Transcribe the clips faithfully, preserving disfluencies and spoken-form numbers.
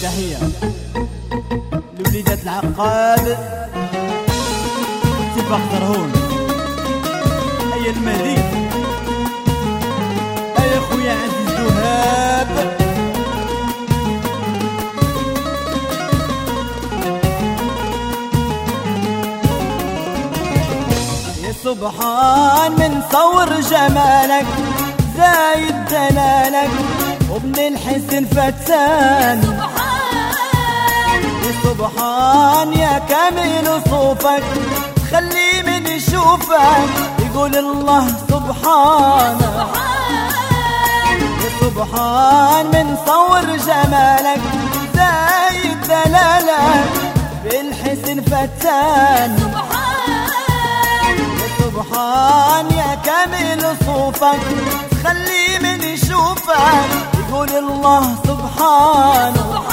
تحية لوليدات العقاد سيبا قرهون. أيا المهدي أيا خويا عزيز دهاب يا سبحان من صور جمالك زايد دلالك وابن الحسن فتان. يا سبحان يا كامل صوفك خلي من يشوفك يقول الله سبحانه. يا سبحان من صور جمالك زايد دلالك بالحسن فتان. يا سبحان يا كامل صوفك خلي من يشوفك يقول الله سبحانه.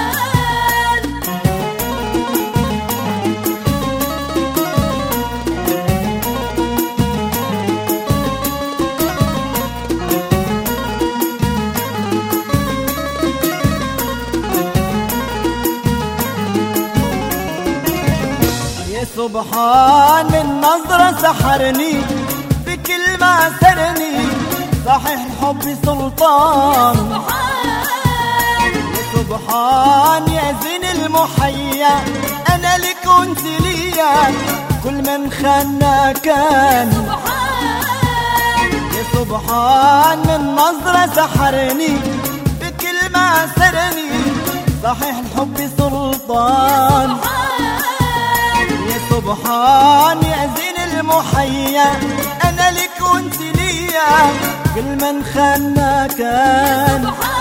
يا سبحان من نظرة سحرني بكلمة سرني صحيح الحب سلطان. يا سبحان يا زين المحيا أنا لك وانت ليا كل من خانا كان. يا سبحان من نظرة سحرني بكلمة سرني صحيح الحب سلطان. يا سبحان يا زين المحيا أنا لك وانت ليا كل من خانا كان.